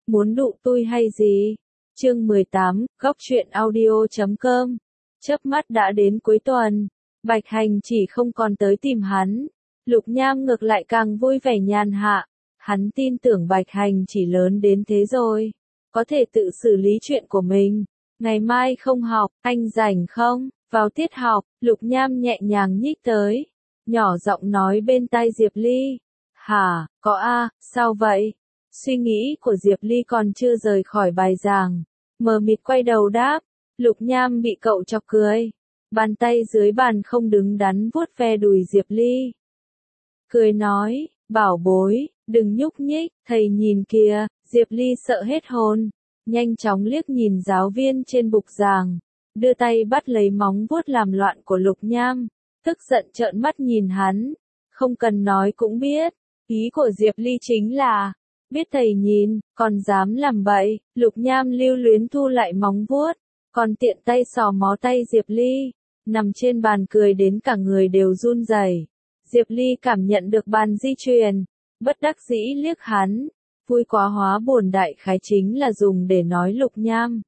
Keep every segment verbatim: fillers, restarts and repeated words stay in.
muốn đụ tôi hay gì? Chương mười tám, góc truyện audio chấm com. Chớp mắt đã đến cuối tuần, Bạch Hành chỉ không còn tới tìm hắn. Lục Nham ngược lại càng vui vẻ nhàn hạ. Hắn tin tưởng Bạch Hành chỉ lớn đến thế rồi, có thể tự xử lý chuyện của mình. Ngày mai không học, anh rảnh không? Vào tiết học, Lục Nham nhẹ nhàng nhích tới, nhỏ giọng nói bên tai Diệp Ly. Hả, có a, sao vậy? Suy nghĩ của Diệp Ly còn chưa rời khỏi bài giảng, mờ mịt quay đầu đáp. Lục Nham bị cậu chọc cười, bàn tay dưới bàn không đứng đắn vuốt ve đùi Diệp Ly. Cười nói, bảo bối, đừng nhúc nhích, thầy nhìn kìa. Diệp Ly sợ hết hồn, nhanh chóng liếc nhìn giáo viên trên bục giảng, đưa tay bắt lấy móng vuốt làm loạn của Lục Nham, tức giận trợn mắt nhìn hắn. Không cần nói cũng biết, ý của Diệp Ly chính là, biết thầy nhìn, còn dám làm bậy. Lục Nham lưu luyến thu lại móng vuốt, còn tiện tay xò mó tay Diệp Ly, nằm trên bàn cười đến cả người đều run rẩy. Diệp Ly cảm nhận được bàn di truyền, bất đắc dĩ liếc hắn, vui quá hóa buồn đại khái chính là dùng để nói Lục Nham.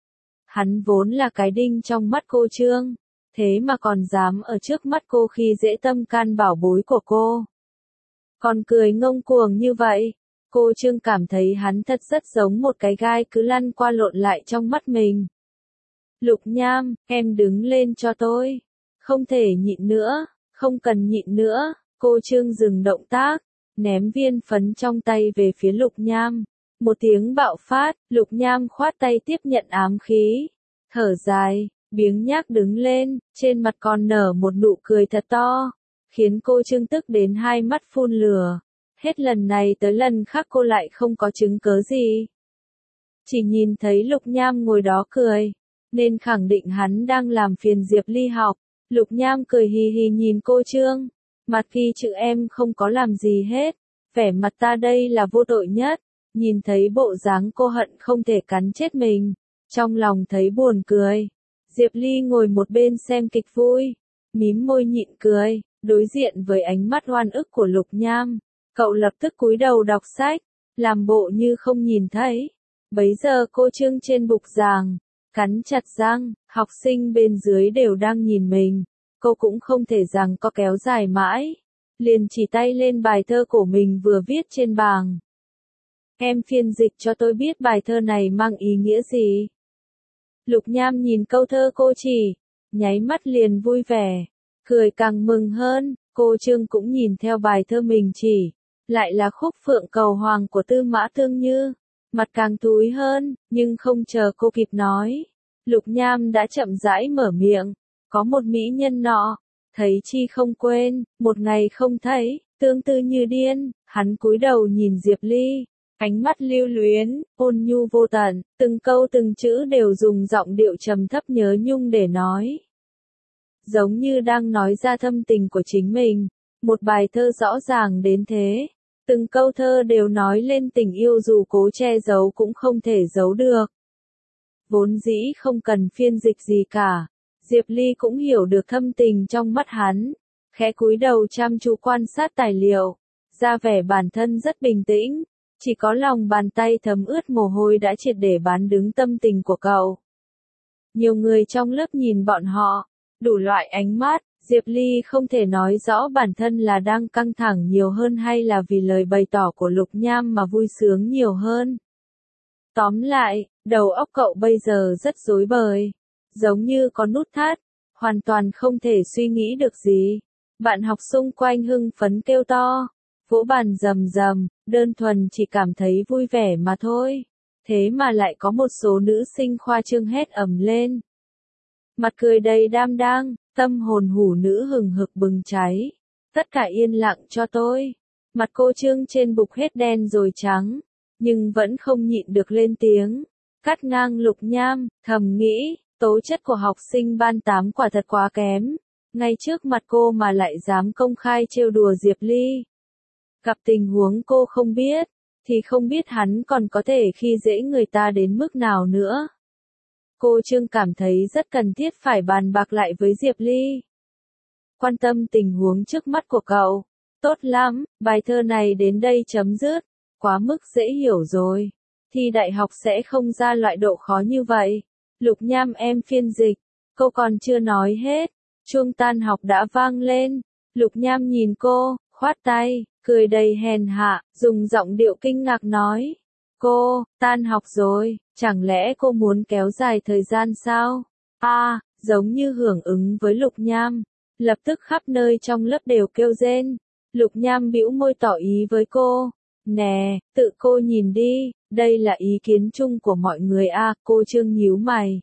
Hắn vốn là cái đinh trong mắt cô Trương, thế mà còn dám ở trước mắt cô khi dễ tâm can bảo bối của cô. Còn cười ngông cuồng như vậy, cô Trương cảm thấy hắn thật rất giống một cái gai cứ lăn qua lộn lại trong mắt mình. Lục Nham, em đứng lên cho tôi. Không thể nhịn nữa, không cần nhịn nữa. Cô Trương dừng động tác, ném viên phấn trong tay về phía Lục Nham. Một tiếng bạo phát, Lục Nham khoát tay tiếp nhận ám khí. Thở dài, biếng nhác đứng lên, trên mặt còn nở một nụ cười thật to, khiến cô Trương tức đến hai mắt phun lửa. Hết lần này tới lần khác cô lại không có chứng cớ gì. Chỉ nhìn thấy Lục Nham ngồi đó cười, nên khẳng định hắn đang làm phiền Diệp Ly học. Lục Nham cười hì hì nhìn cô Trương, mặt khi chữ em không có làm gì hết, vẻ mặt ta đây là vô tội nhất. Nhìn thấy bộ dáng cô hận không thể cắn chết mình, trong lòng thấy buồn cười. Diệp Ly ngồi một bên xem kịch vui, mím môi nhịn cười, đối diện với ánh mắt oan ức của Lục Nham, cậu lập tức cúi đầu đọc sách, làm bộ như không nhìn thấy. Bấy giờ cô Trương trên bục giảng, cắn chặt răng, học sinh bên dưới đều đang nhìn mình, cô cũng không thể rằng có kéo dài mãi, liền chỉ tay lên bài thơ của mình vừa viết trên bảng. Em phiên dịch cho tôi biết bài thơ này mang ý nghĩa gì. Lục Nham nhìn câu thơ cô chỉ, nháy mắt liền vui vẻ, cười càng mừng hơn. Cô Trương cũng nhìn theo bài thơ mình chỉ, lại là khúc Phượng Cầu Hoàng của Tư Mã Tương Như, mặt càng túi hơn, nhưng không chờ cô kịp nói, Lục Nham đã chậm rãi mở miệng. Có một mỹ nhân nọ, thấy chi không quên, một ngày không thấy, tương tư như điên. Hắn cúi đầu nhìn Diệp Ly, ánh mắt lưu luyến, ôn nhu vô tận, từng câu từng chữ đều dùng giọng điệu trầm thấp nhớ nhung để nói. Giống như đang nói ra thâm tình của chính mình, một bài thơ rõ ràng đến thế. Từng câu thơ đều nói lên tình yêu dù cố che giấu cũng không thể giấu được. Vốn dĩ không cần phiên dịch gì cả, Diệp Ly cũng hiểu được thâm tình trong mắt hắn, khẽ cúi đầu chăm chú quan sát tài liệu, ra vẻ bản thân rất bình tĩnh, chỉ có lòng bàn tay thấm ướt mồ hôi đã triệt để bán đứng tâm tình của cậu. Nhiều người trong lớp nhìn bọn họ, đủ loại ánh mắt. Diệp Ly không thể nói rõ bản thân là đang căng thẳng nhiều hơn hay là vì lời bày tỏ của Lục Nham mà vui sướng nhiều hơn. Tóm lại, đầu óc cậu bây giờ rất rối bời, giống như có nút thắt, hoàn toàn không thể suy nghĩ được gì. Bạn học xung quanh hưng phấn kêu to, vỗ bàn rầm rầm, đơn thuần chỉ cảm thấy vui vẻ mà thôi. Thế mà lại có một số nữ sinh khoa trương hét ầm lên. Mặt cười đầy đam đang, tâm hồn hủ nữ hừng hực bừng cháy. Tất cả yên lặng cho tôi. Mặt cô Trương trên bục hết đen rồi trắng, nhưng vẫn không nhịn được lên tiếng. Cắt ngang Lục Nham, thầm nghĩ, tố chất của học sinh ban tám quả thật quá kém. Ngay trước mặt cô mà lại dám công khai trêu đùa Diệp Ly. Gặp tình huống cô không biết, thì không biết hắn còn có thể khi dễ người ta đến mức nào nữa. Cô Trương cảm thấy rất cần thiết phải bàn bạc lại với Diệp Ly. Quan tâm tình huống trước mắt của cậu. Tốt lắm, bài thơ này đến đây chấm dứt. Quá mức dễ hiểu rồi. thi đại học sẽ không ra loại độ khó như vậy. Lục Nham em phiên dịch, cô còn chưa nói hết, chuông tan học đã vang lên. Lục Nham nhìn cô, khoát tay, cười đầy hèn hạ, dùng giọng điệu kinh ngạc nói. Cô, tan học rồi, chẳng lẽ cô muốn kéo dài thời gian sao? A, à, giống như hưởng ứng với Lục Nham. Lập tức khắp nơi trong lớp đều kêu rên. Lục Nham bĩu môi tỏ ý với cô. Nè, tự cô nhìn đi, đây là ý kiến chung của mọi người a. À, cô Trương nhíu mày.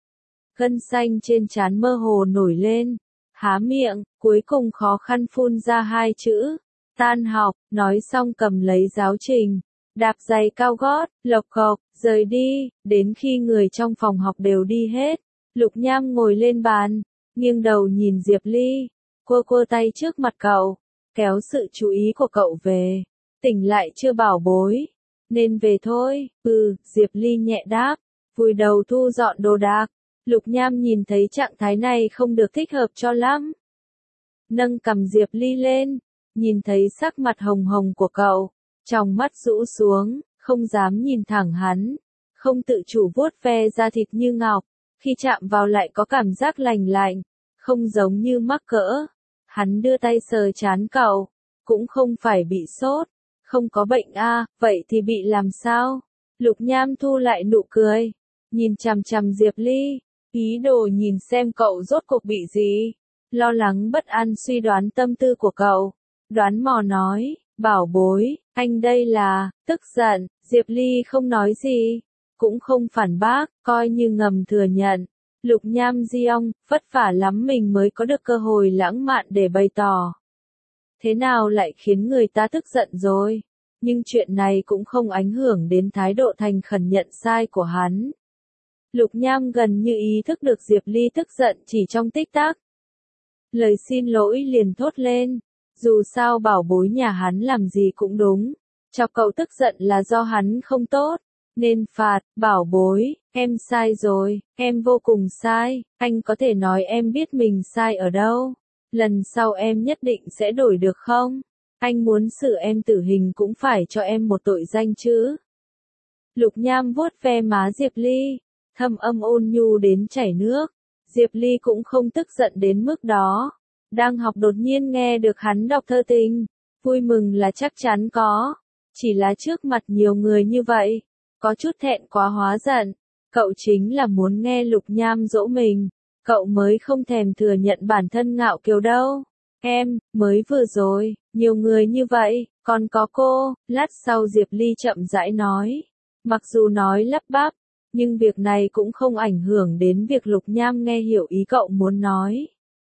Gân xanh trên trán mơ hồ nổi lên. Há miệng, cuối cùng khó khăn phun ra hai chữ. Tan học, nói xong cầm lấy giáo trình. Đạp giày cao gót, lộc cộc, rời đi, đến khi người trong phòng học đều đi hết. Lục Nham ngồi lên bàn, nghiêng đầu nhìn Diệp Ly, quơ quơ tay trước mặt cậu, kéo sự chú ý của cậu về. Tỉnh lại chưa bảo bối? Nên về thôi. Ừ, Diệp Ly nhẹ đáp, vùi đầu thu dọn đồ đạc. Lục Nham nhìn thấy trạng thái này không được thích hợp cho lắm. Nâng cầm Diệp Ly lên, nhìn thấy sắc mặt hồng hồng của cậu, trong mắt rũ xuống, không dám nhìn thẳng hắn, không tự chủ vuốt ve da thịt như ngọc, khi chạm vào lại có cảm giác lành lạnh, không giống như mắc cỡ. Hắn đưa tay sờ trán cậu, cũng không phải bị sốt, không có bệnh a, à, vậy thì bị làm sao? Lục Nham thu lại nụ cười, nhìn chằm chằm Diệp Ly, ý đồ nhìn xem cậu rốt cuộc bị gì, lo lắng bất an suy đoán tâm tư của cậu, đoán mò nói, bảo bối, anh đây là, tức giận. Diệp Ly không nói gì, cũng không phản bác, coi như ngầm thừa nhận. Lục Nham di ông, vất vả lắm mình mới có được cơ hội lãng mạn để bày tỏ. Thế nào lại khiến người ta tức giận rồi? Nhưng chuyện này cũng không ảnh hưởng đến thái độ thành khẩn nhận sai của hắn. Lục Nham gần như ý thức được Diệp Ly tức giận chỉ trong tích tắc. Lời xin lỗi liền thốt lên. Dù sao bảo bối nhà hắn làm gì cũng đúng. Chọc cậu tức giận là do hắn không tốt. Nên phạt, bảo bối, em sai rồi, em vô cùng sai, anh có thể nói em biết mình sai ở đâu. Lần sau em nhất định sẽ đổi được không? Anh muốn xử em tử hình cũng phải cho em một tội danh chứ. Lục Nham vuốt ve má Diệp Ly, thâm âm ôn nhu đến chảy nước. Diệp Ly cũng không tức giận đến mức đó. Đang học đột nhiên nghe được hắn đọc thơ tình, vui mừng là chắc chắn có. Chỉ là trước mặt nhiều người như vậy, có chút thẹn quá hóa giận. Cậu chính là muốn nghe Lục Nham dỗ mình, cậu mới không thèm thừa nhận bản thân ngạo kiều đâu. Em, mới vừa rồi, nhiều người như vậy, còn có cô. Lát sau Diệp Ly chậm rãi nói. Mặc dù nói lắp bắp, nhưng việc này cũng không ảnh hưởng đến việc Lục Nham nghe hiểu ý cậu muốn nói.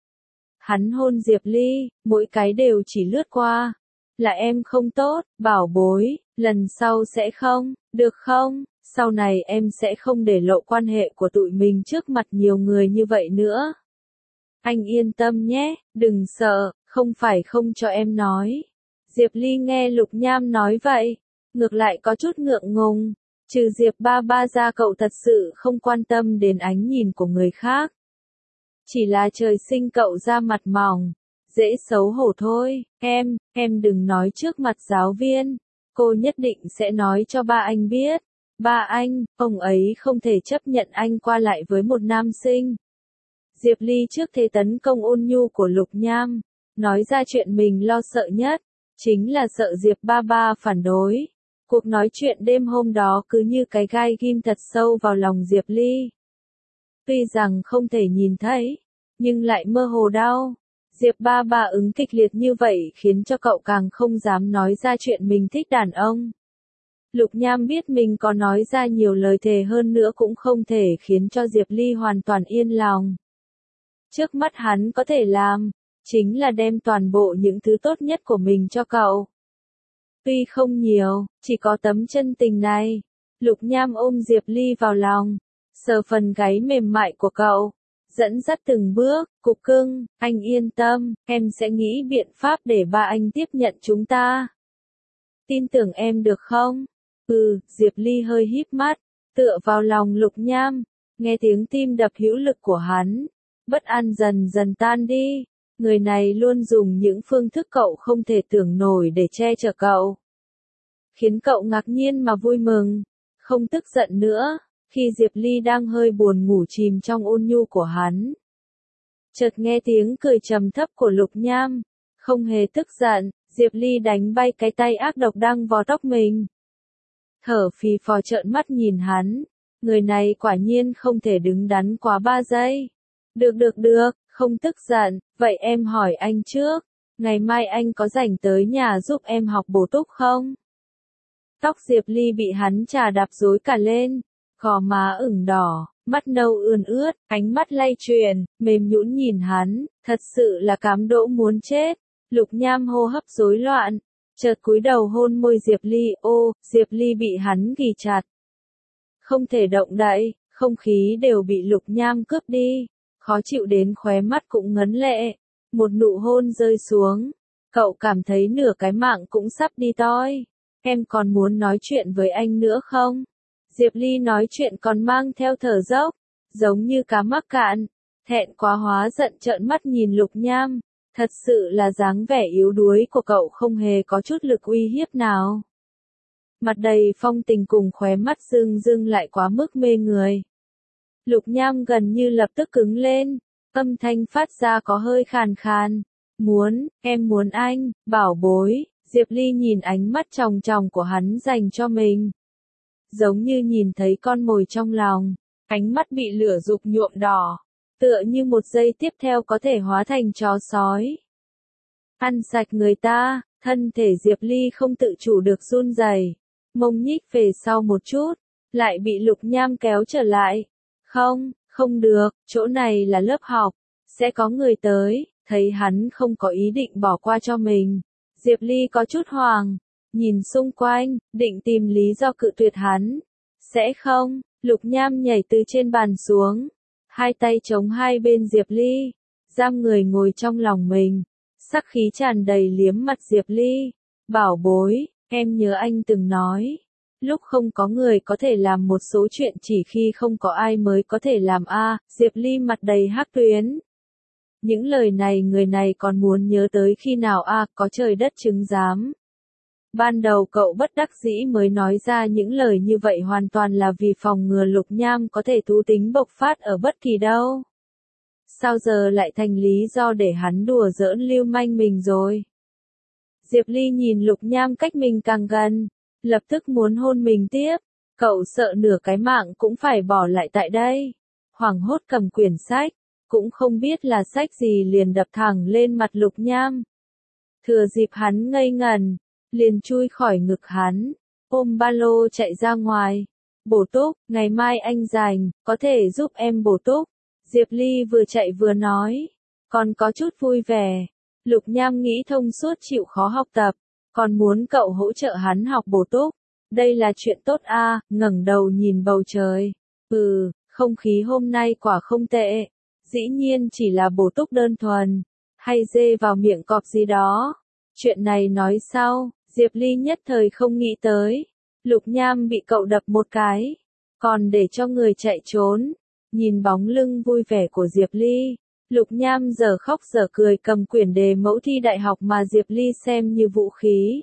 Hắn hôn Diệp Ly, mỗi cái đều chỉ lướt qua. Là em không tốt, bảo bối, lần sau sẽ không, được không? Sau này em sẽ không để lộ quan hệ của tụi mình trước mặt nhiều người như vậy nữa. Anh yên tâm nhé, đừng sợ, không phải không cho em nói. Diệp Ly nghe Lục Nham nói vậy, ngược lại có chút ngượng ngùng. Trừ Diệp ba ba ra cậu thật sự không quan tâm đến ánh nhìn của người khác. Chỉ là trời sinh cậu ra mặt mỏng, dễ xấu hổ thôi. Em, em đừng nói trước mặt giáo viên. Cô nhất định sẽ nói cho ba anh biết. Ba anh, ông ấy không thể chấp nhận anh qua lại với một nam sinh. Diệp Ly trước thế tấn công ôn nhu của Lục Nham, nói ra chuyện mình lo sợ nhất, chính là sợ Diệp ba ba phản đối. Cuộc nói chuyện đêm hôm đó cứ như cái gai ghim thật sâu vào lòng Diệp Ly. Tuy rằng không thể nhìn thấy, nhưng lại mơ hồ đau. Diệp ba ba ứng kịch liệt như vậy khiến cho cậu càng không dám nói ra chuyện mình thích đàn ông. Lục Nham biết mình có nói ra nhiều lời thề hơn nữa cũng không thể khiến cho Diệp Ly hoàn toàn yên lòng. Trước mắt hắn có thể làm, chính là đem toàn bộ những thứ tốt nhất của mình cho cậu. Tuy không nhiều, chỉ có tấm chân tình này. Lục Nham ôm Diệp Ly vào lòng, sờ phần gáy mềm mại của cậu, dẫn dắt từng bước. Cục cưng, anh yên tâm, em sẽ nghĩ biện pháp để ba anh tiếp nhận chúng ta. Tin tưởng em được không? Ừ, Diệp Ly hơi híp mắt, tựa vào lòng Lục Nham, nghe tiếng tim đập hữu lực của hắn, bất an dần dần tan đi. Người này luôn dùng những phương thức cậu không thể tưởng nổi để che chở cậu, khiến cậu ngạc nhiên mà vui mừng. không tức giận nữa, khi Diệp Ly đang hơi buồn ngủ chìm trong ôn nhu của hắn. Chợt nghe tiếng cười trầm thấp của Lục Nham, không hề tức giận, Diệp Ly đánh bay cái tay ác độc đang vò tóc mình. Thở phì phò trợn mắt nhìn hắn, người này quả nhiên không thể đứng đắn quá ba giây. Được được được, không tức giận, vậy em hỏi anh trước, ngày mai anh có rảnh tới nhà giúp em học bổ túc không? Tóc Diệp Ly bị hắn chà đạp rối cả lên, gò má ửng đỏ, mắt nâu ươn ướt, ánh mắt lay chuyển, mềm nhũn nhìn hắn, thật sự là cám dỗ muốn chết. Lục Nham hô hấp rối loạn, chợt cúi đầu hôn môi Diệp Ly, ô, Diệp Ly bị hắn ghì chặt. Không thể động đậy, không khí đều bị Lục Nham cướp đi, khó chịu đến khóe mắt cũng ngấn lệ. Một nụ hôn rơi xuống, cậu cảm thấy nửa cái mạng cũng sắp đi toi. Em còn muốn nói chuyện với anh nữa không? Diệp Ly nói chuyện còn mang theo thở dốc, giống như cá mắc cạn. Thẹn quá hóa giận trợn mắt nhìn Lục Nham, thật sự là dáng vẻ yếu đuối của cậu không hề có chút lực uy hiếp nào. Mặt đầy phong tình cùng khóe mắt rưng rưng lại quá mức mê người. Lục Nham gần như lập tức cứng lên, âm thanh phát ra có hơi khàn khàn. Muốn, em muốn anh, bảo bối. Diệp Ly nhìn ánh mắt tròng tròng của hắn dành cho mình. Giống như nhìn thấy con mồi trong lòng, ánh mắt bị lửa dục nhuộm đỏ, tựa như một giây tiếp theo có thể hóa thành chó sói. Ăn sạch người ta, thân thể Diệp Ly không tự chủ được run rẩy, mông nhích về sau một chút, lại bị Lục Nham kéo trở lại. Không, không được, chỗ này là lớp học, sẽ có người tới. Thấy hắn không có ý định bỏ qua cho mình, Diệp Ly có chút hoảng, nhìn xung quanh, định tìm lý do cự tuyệt hắn. Sẽ không, Lục Nham nhảy từ trên bàn xuống, hai tay chống hai bên Diệp Ly, giam người ngồi trong lòng mình, sắc khí tràn đầy liếm mặt Diệp Ly. Bảo bối, em nhớ anh từng nói, lúc không có người có thể làm một số chuyện chỉ khi không có ai mới có thể làm a. Diệp Ly mặt đầy hắc tuyến. Những lời này người này còn muốn nhớ tới khi nào a, à, có trời đất chứng giám. Ban đầu cậu bất đắc dĩ mới nói ra những lời như vậy hoàn toàn là vì phòng ngừa Lục Nham có thể thú tính bộc phát ở bất kỳ đâu. Sao giờ lại thành lý do để hắn đùa giỡn lưu manh mình rồi? Diệp Ly nhìn Lục Nham cách mình càng gần, lập tức muốn hôn mình tiếp. Cậu sợ nửa cái mạng cũng phải bỏ lại tại đây. Hoảng hốt cầm quyển sách, cũng không biết là sách gì liền đập thẳng lên mặt Lục Nham. Thừa dịp hắn ngây ngẩn, liền chui khỏi ngực hắn, ôm ba lô chạy ra ngoài. Bổ túc, ngày mai anh rảnh, có thể giúp em bổ túc. Diệp Ly vừa chạy vừa nói, còn có chút vui vẻ. Lục Nham nghĩ thông suốt chịu khó học tập, còn muốn cậu hỗ trợ hắn học bổ túc. Đây là chuyện tốt a. À, ngẩng đầu nhìn bầu trời. Ừ, không khí hôm nay quả không tệ. Dĩ nhiên chỉ là bổ túc đơn thuần, hay dê vào miệng cọp gì đó. Chuyện này nói sau, Diệp Ly nhất thời không nghĩ tới. Lục Nham bị cậu đập một cái, còn để cho người chạy trốn. Nhìn bóng lưng vui vẻ của Diệp Ly, Lục Nham giờ khóc giờ cười cầm quyển đề mẫu thi đại học mà Diệp Ly xem như vũ khí.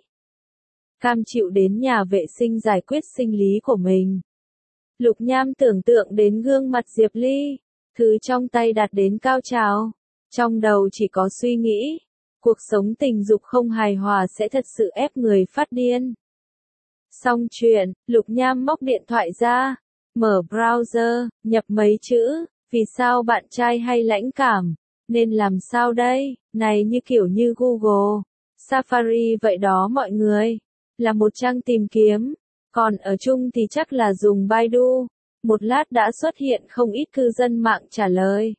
Cam chịu đến nhà vệ sinh giải quyết sinh lý của mình. Lục Nham tưởng tượng đến gương mặt Diệp Ly, thứ trong tay đạt đến cao trào, trong đầu chỉ có suy nghĩ, cuộc sống tình dục không hài hòa sẽ thật sự ép người phát điên. Xong chuyện, Lục Nham móc điện thoại ra, mở browser, nhập mấy chữ, vì sao bạn trai hay lãnh cảm, nên làm sao đây, này như kiểu như Google, Safari vậy đó mọi người, là một trang tìm kiếm, còn ở chung thì chắc là dùng Baidu. Một lát đã xuất hiện không ít cư dân mạng trả lời.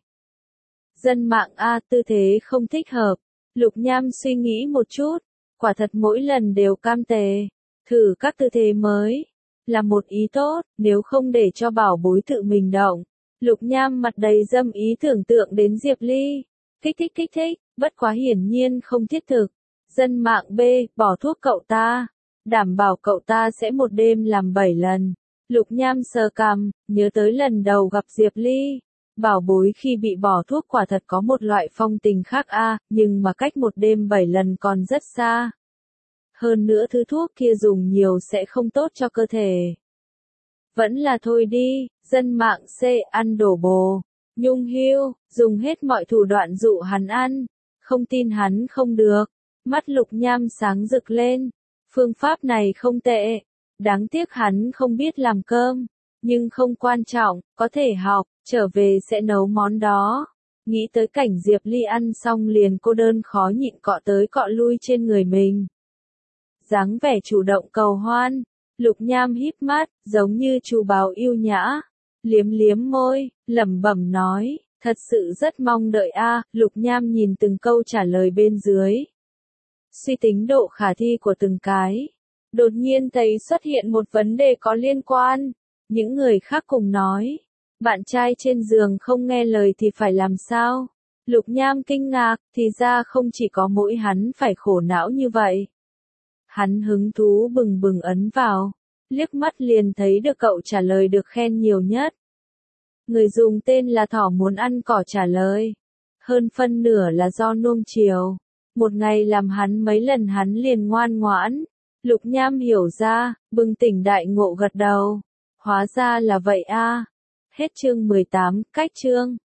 Dân mạng A, tư thế không thích hợp. Lục Nham suy nghĩ một chút, quả thật mỗi lần đều cam tề. Thử các tư thế mới, là một ý tốt, nếu không để cho bảo bối tự mình động. Lục Nham mặt đầy dâm ý tưởng tượng đến Diệp Ly. Kích thích kích thích, bất quá hiển nhiên không thiết thực. Dân mạng B, bỏ thuốc cậu ta. Đảm bảo cậu ta sẽ một đêm làm bảy lần. Lục Nham sờ cằm, nhớ tới lần đầu gặp Diệp Ly. Bảo bối khi bị bỏ thuốc quả thật có một loại phong tình khác a, à, nhưng mà cách một đêm bảy lần còn rất xa. Hơn nữa thứ thuốc kia dùng nhiều sẽ không tốt cho cơ thể. Vẫn là thôi đi, dân mạng C ăn đổ bồ. Nhung Hưu, dùng hết mọi thủ đoạn dụ hắn ăn. Không tin hắn không được. Mắt Lục Nham sáng rực lên. Phương pháp này không tệ. Đáng tiếc hắn không biết làm cơm. Nhưng không quan trọng, có thể học, trở về sẽ nấu món đó. Nghĩ tới cảnh Diệp Ly ăn xong liền cô đơn khó nhịn cọ tới cọ lui trên người mình. Dáng vẻ chủ động cầu hoan. Lục Nham híp mắt, giống như chú báo yêu nhã. Liếm liếm môi, lẩm bẩm nói, thật sự rất mong đợi a. Lục Nham nhìn từng câu trả lời bên dưới. Suy tính độ khả thi của từng cái. Đột nhiên thấy xuất hiện một vấn đề có liên quan. Những người khác cùng nói. Bạn trai trên giường không nghe lời thì phải làm sao? Lục Nham kinh ngạc, thì ra không chỉ có mỗi hắn phải khổ não như vậy. Hắn hứng thú bừng bừng ấn vào. Liếc mắt liền thấy được cậu trả lời được khen nhiều nhất. Người dùng tên là Thỏ muốn ăn cỏ trả lời. Hơn phân nửa là do nuông chiều. Một ngày làm hắn mấy lần hắn liền ngoan ngoãn. Lục Nham hiểu ra, bừng tỉnh đại ngộ gật đầu. Hóa ra là vậy a. Hết chương mười tám, cách chương.